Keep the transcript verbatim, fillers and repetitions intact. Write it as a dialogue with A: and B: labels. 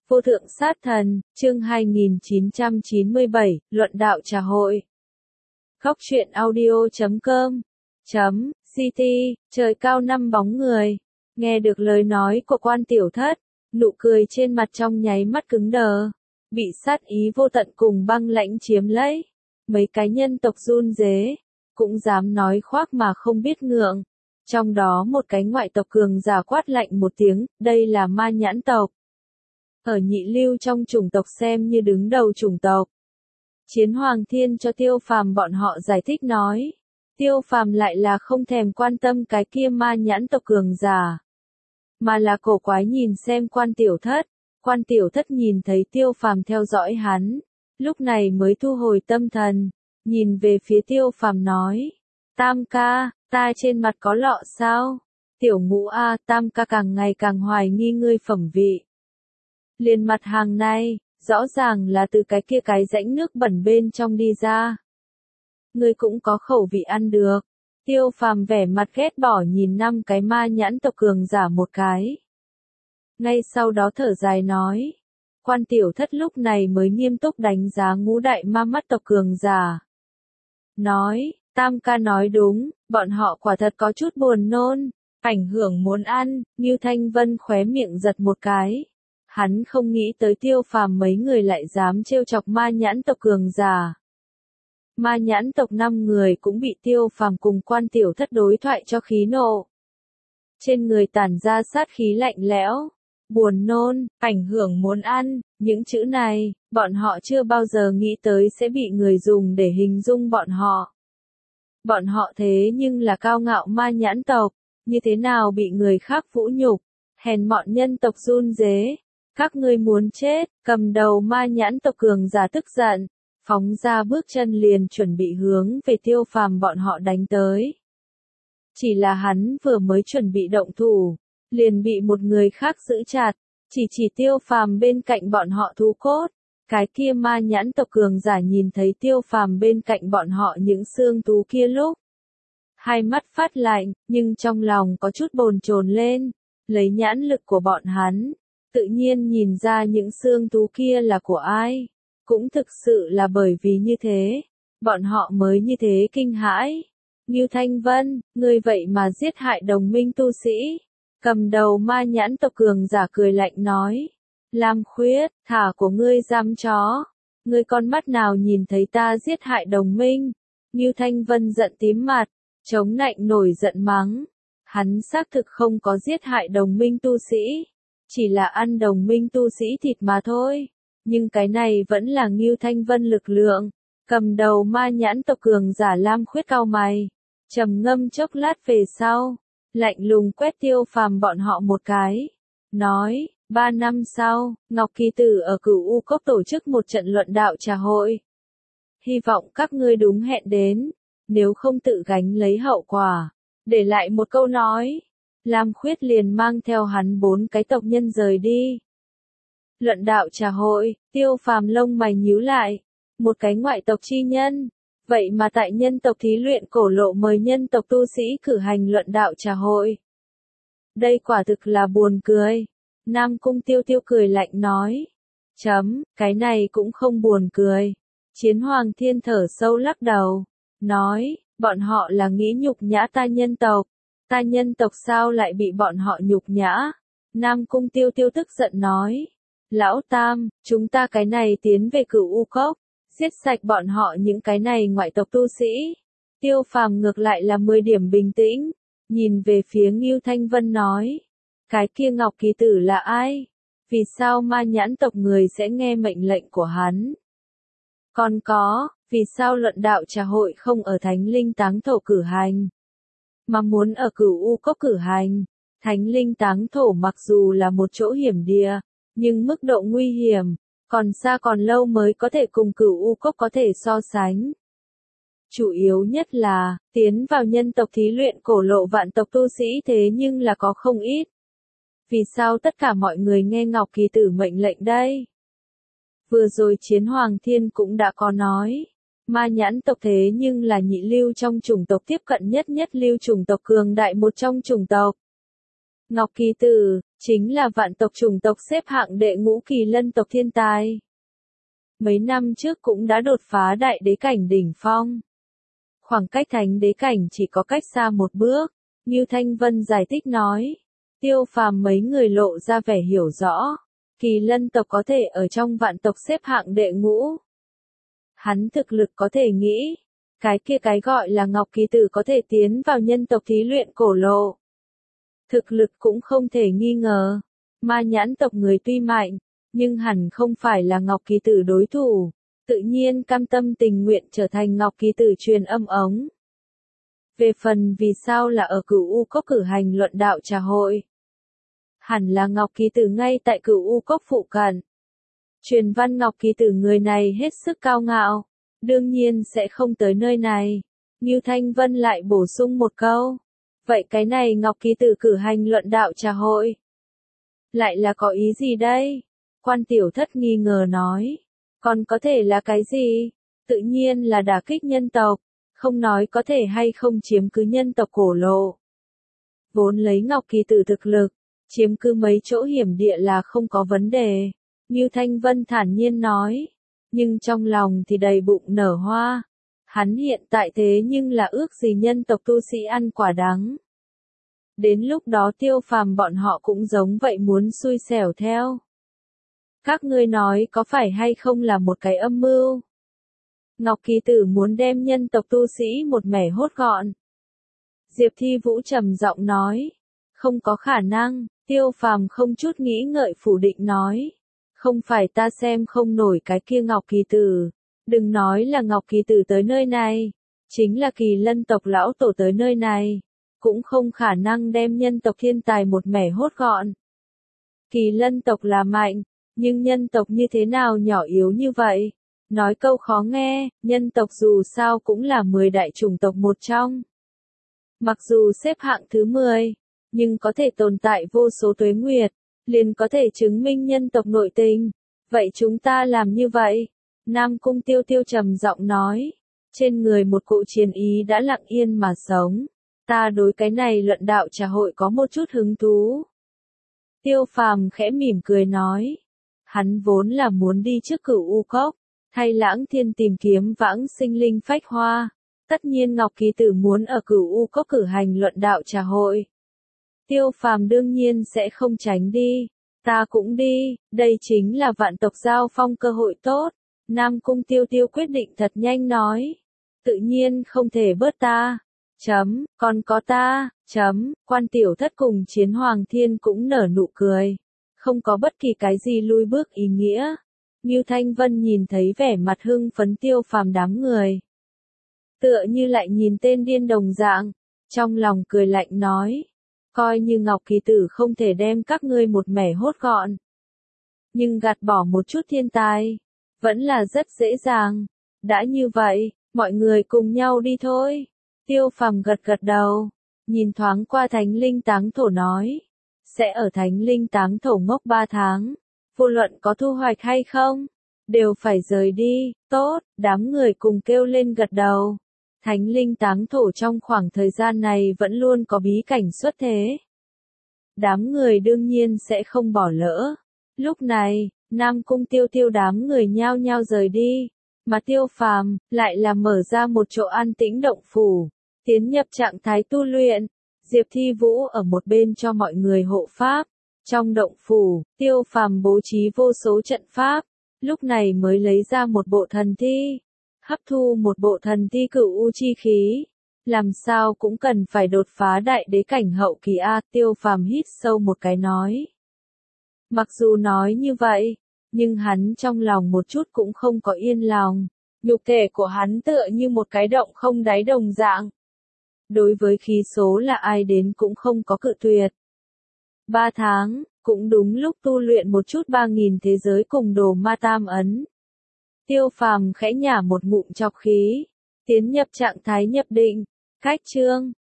A: Vô thượng sát thần, chương hai nghìn chín trăm chín mươi bảy, luận đạo trà hội. Khóc chuyện audio chấm com chấm ct, trời cao năm bóng người. Nghe được lời nói của Quan Tiểu Thất, nụ cười trên mặt trong nháy mắt cứng đờ, bị sát ý vô tận cùng băng lãnh chiếm lấy. Mấy cái nhân tộc run rế, cũng dám nói khoác mà không biết ngượng. Trong đó một cái ngoại tộc cường giả quát lạnh một tiếng, đây là ma nhãn tộc. Ở nhị lưu trong chủng tộc xem như đứng đầu chủng tộc. Chiến Hoàng Thiên cho Tiêu Phàm bọn họ giải thích nói. Tiêu Phàm lại là không thèm quan tâm cái kia ma nhãn tộc cường giả. Mà là cổ quái nhìn xem Quan Tiểu Thất. Quan Tiểu Thất nhìn thấy Tiêu Phàm theo dõi hắn. Lúc này mới thu hồi tâm thần. Nhìn về phía Tiêu Phàm nói. Tam ca, ta trên mặt có lọ sao? Tiểu Ngũ a, Tam ca càng ngày càng hoài nghi ngươi phẩm vị. Liền mặt hàng này, rõ ràng là từ cái kia cái rãnh nước bẩn bên trong đi ra. Ngươi cũng có khẩu vị ăn được. Tiêu Phàm vẻ mặt ghét bỏ nhìn năm cái ma nhãn tộc cường giả một cái. Ngay sau đó thở dài nói. Quan Tiểu Thất lúc này mới nghiêm túc đánh giá ngũ đại ma mắt tộc cường giả. Nói, Tam ca nói đúng, bọn họ quả thật có chút buồn nôn, ảnh hưởng muốn ăn, Ngưu Thanh Vân khóe miệng giật một cái. Hắn không nghĩ tới Tiêu Phàm mấy người lại dám trêu chọc ma nhãn tộc cường giả. Ma nhãn tộc năm người cũng bị Tiêu Phàm cùng Quan Tiểu Thất đối thoại cho khí nộ. Trên người tản ra sát khí lạnh lẽo, buồn nôn, ảnh hưởng muốn ăn, những chữ này, bọn họ chưa bao giờ nghĩ tới sẽ bị người dùng để hình dung bọn họ. Bọn họ thế nhưng là cao ngạo ma nhãn tộc, như thế nào bị người khác vũ nhục, hèn mọn nhân tộc run rế. Các ngươi muốn chết, cầm đầu ma nhãn tộc cường giả tức giận, phóng ra bước chân liền chuẩn bị hướng về Tiêu Phàm bọn họ đánh tới. Chỉ là hắn vừa mới chuẩn bị động thủ, liền bị một người khác giữ chặt, chỉ chỉ Tiêu Phàm bên cạnh bọn họ thú cốt. Cái kia ma nhãn tộc cường giả nhìn thấy Tiêu Phàm bên cạnh bọn họ những xương thú kia lúc. Hai mắt phát lạnh, nhưng trong lòng có chút bồn chồn lên, lấy nhãn lực của bọn hắn. Tự nhiên nhìn ra những xương thú kia là của ai. Cũng thực sự là bởi vì như thế, bọn họ mới như thế kinh hãi. Ngưu Thanh Vân, ngươi vậy mà giết hại đồng minh tu sĩ. Cầm đầu ma nhãn tộc cường giả cười lạnh nói. Lam Khuyết, thả của ngươi giam chó. Ngươi con mắt nào nhìn thấy ta giết hại đồng minh. Ngưu Thanh Vân giận tím mặt, chống nạnh nổi giận mắng. Hắn xác thực không có giết hại đồng minh tu sĩ. Chỉ là ăn đồng minh tu sĩ thịt mà thôi. Nhưng cái này vẫn là Ngưu Thanh Vân lực lượng. Cầm đầu ma nhãn tộc cường giả Lam Khuyết cau mày. Trầm ngâm chốc lát về sau. Lạnh lùng quét Tiêu Phàm bọn họ một cái. Nói, ba năm sau, Ngọc Kỳ Tử ở Cửu U Cốc tổ chức một trận luận đạo trà hội. Hy vọng các ngươi đúng hẹn đến. Nếu không tự gánh lấy hậu quả. Để lại một câu nói. Lam Khuyết liền mang theo hắn bốn cái tộc nhân rời đi. Luận đạo trà hội, Tiêu Phàm lông mày nhíu lại. Một cái ngoại tộc chi nhân. Vậy mà tại nhân tộc thí luyện cổ lộ mời nhân tộc tu sĩ cử hành luận đạo trà hội. Đây quả thực là buồn cười. Nam Cung Tiêu Tiêu cười lạnh nói. Chấm, cái này cũng không buồn cười. Chiến Hoàng Thiên thở sâu lắc đầu. Nói, bọn họ là nghĩ nhục nhã ta nhân tộc. Ta nhân tộc sao lại bị bọn họ nhục nhã? Nam Cung Tiêu Tiêu tức giận nói. Lão Tam, chúng ta cái này tiến về Cửu U Cốc, giết sạch bọn họ những cái này ngoại tộc tu sĩ. Tiêu Phàm ngược lại là mười điểm bình tĩnh, nhìn về phía Ngưu Thanh Vân nói. Cái kia Ngọc Kỳ Tử là ai? Vì sao ma nhãn tộc người sẽ nghe mệnh lệnh của hắn? Còn có, vì sao luận đạo trà hội không ở Thánh Linh Táng Thổ cử hành? Mà muốn ở Cửu U Cốc cử hành. Thánh Linh Táng Thổ mặc dù là một chỗ hiểm địa, nhưng mức độ nguy hiểm, còn xa còn lâu mới có thể cùng Cửu U Cốc có thể so sánh. Chủ yếu nhất là, tiến vào nhân tộc thí luyện cổ lộ vạn tộc tu sĩ thế nhưng là có không ít. Vì sao tất cả mọi người nghe Ngọc Kỳ Tử mệnh lệnh đây? Vừa rồi Chiến Hoàng Thiên cũng đã có nói. Ma nhãn tộc thế nhưng là nhị lưu trong chủng tộc tiếp cận nhất nhất lưu chủng tộc cường đại một trong chủng tộc. Ngọc Kỳ Tử, chính là vạn tộc chủng tộc xếp hạng đệ ngũ kỳ lân tộc thiên tài. Mấy năm trước cũng đã đột phá đại đế cảnh đỉnh phong. Khoảng cách thánh đế cảnh chỉ có cách xa một bước, như Thanh Vân giải thích nói. Tiêu Phàm mấy người lộ ra vẻ hiểu rõ. Kỳ lân tộc có thể ở trong vạn tộc xếp hạng đệ ngũ. Hắn thực lực có thể nghĩ. Cái kia cái gọi là Ngọc Kỳ Tử có thể tiến vào nhân tộc thí luyện cổ lộ. Thực lực cũng không thể nghi ngờ. Ma nhãn tộc người tuy mạnh, nhưng hẳn không phải là Ngọc Kỳ Tử đối thủ. Tự nhiên cam tâm tình nguyện trở thành Ngọc Kỳ Tử truyền âm ống. Về phần vì sao là ở Cửu U Cốc cử hành luận đạo trà hội. Hẳn là Ngọc Kỳ Tử ngay tại Cửu U Cốc phụ cận. Truyền văn Ngọc Kỳ Tử người này hết sức cao ngạo, đương nhiên sẽ không tới nơi này. Như Thanh Vân lại bổ sung một câu. Vậy cái này Ngọc Kỳ Tử cử hành luận đạo trà hội. Lại là có ý gì đây? Quan Tiểu Thất nghi ngờ nói. Còn có thể là cái gì? Tự nhiên là đả kích nhân tộc. Không nói có thể hay không chiếm cứ nhân tộc cổ lộ. Vốn lấy Ngọc Kỳ Tử thực lực, chiếm cứ mấy chỗ hiểm địa là không có vấn đề. Như Thanh Vân thản nhiên nói. Nhưng trong lòng thì đầy bụng nở hoa. Hắn hiện tại thế nhưng là ước gì nhân tộc tu sĩ ăn quả đắng. Đến lúc đó Tiêu Phàm bọn họ cũng giống vậy muốn xui xẻo theo. Các ngươi nói có phải hay không là một cái âm mưu? Ngọc Kỳ Tử muốn đem nhân tộc tu sĩ một mẻ hốt gọn. Diệp Thi Vũ trầm giọng nói. Không có khả năng, Tiêu Phàm không chút nghĩ ngợi phủ định nói. Không phải ta xem không nổi cái kia Ngọc Kỳ Tử. Đừng nói là Ngọc Kỳ Tử tới nơi này. Chính là Kỳ lân tộc lão tổ tới nơi này. Cũng không khả năng đem nhân tộc thiên tài một mẻ hốt gọn. Kỳ lân tộc là mạnh, nhưng nhân tộc như thế nào nhỏ yếu như vậy? Nói câu khó nghe, nhân tộc dù sao cũng là mười đại chủng tộc một trong. Mặc dù xếp hạng thứ mười, nhưng có thể tồn tại vô số tuế nguyệt, liền có thể chứng minh nhân tộc nội tình. Vậy chúng ta làm như vậy. Nam Cung Tiêu Tiêu trầm giọng nói. Trên người một cụ chiến ý đã lặng yên mà sống. Ta đối cái này luận đạo trà hội có một chút hứng thú. Tiêu Phàm khẽ mỉm cười nói. Hắn vốn là muốn đi trước Cửu U Cốc, thay Lãng Thiên tìm kiếm vãng sinh linh phách hoa. Tất nhiên Ngọc Kỳ Tử muốn ở Cửu U Cốc cử hành luận đạo trà hội. Tiêu Phàm đương nhiên sẽ không tránh đi. Ta cũng đi, đây chính là vạn tộc giao phong cơ hội tốt. Nam Cung Tiêu Tiêu quyết định thật nhanh nói. Tự nhiên không thể bớt ta. Chấm, còn có ta, chấm, Quan Tiểu Thất cùng Chiến Hoàng Thiên cũng nở nụ cười. Không có bất kỳ cái gì lui bước ý nghĩa. Như Thanh Vân nhìn thấy vẻ mặt hưng phấn Tiêu Phàm đám người. Tựa như lại nhìn tên điên đồng dạng. Trong lòng cười lạnh nói. Coi như Ngọc Kỳ Tử không thể đem các ngươi một mẻ hốt gọn. Nhưng gạt bỏ một chút thiên tài. Vẫn là rất dễ dàng. Đã như vậy, mọi người cùng nhau đi thôi. Tiêu Phàm gật gật đầu. Nhìn thoáng qua Thánh Linh Táng Thổ nói. Sẽ ở Thánh Linh Táng Thổ ngốc ba tháng. Vô luận có thu hoạch hay không, đều phải rời đi. Tốt, đám người cùng kêu lên gật đầu. Thánh Linh Táng Thổ trong khoảng thời gian này vẫn luôn có bí cảnh xuất thế. Đám người đương nhiên sẽ không bỏ lỡ. Lúc này, Nam Cung Tiêu Tiêu đám người nhao nhao rời đi. Mà Tiêu Phàm lại là mở ra một chỗ an tĩnh động phủ. Tiến nhập trạng thái tu luyện. Diệp Thi Vũ ở một bên cho mọi người hộ pháp. Trong động phủ, Tiêu Phàm bố trí vô số trận pháp. Lúc này mới lấy ra một bộ thần thi. Hấp thu một bộ thần thi cửu u chi khí. Làm sao cũng cần phải đột phá đại đế cảnh hậu kỳ A. Tiêu Phàm hít sâu một cái nói. Mặc dù nói như vậy, nhưng hắn trong lòng một chút cũng không có yên lòng. Nhục thể của hắn tựa như một cái động không đáy đồng dạng. Đối với khí số là ai đến cũng không có cự tuyệt. Ba tháng, cũng đúng lúc tu luyện một chút ba nghìn thế giới cùng đồ ma tam ấn. Tiêu Phàm khẽ nhả một ngụm chọc khí, tiến nhập trạng thái nhập định, cách chương.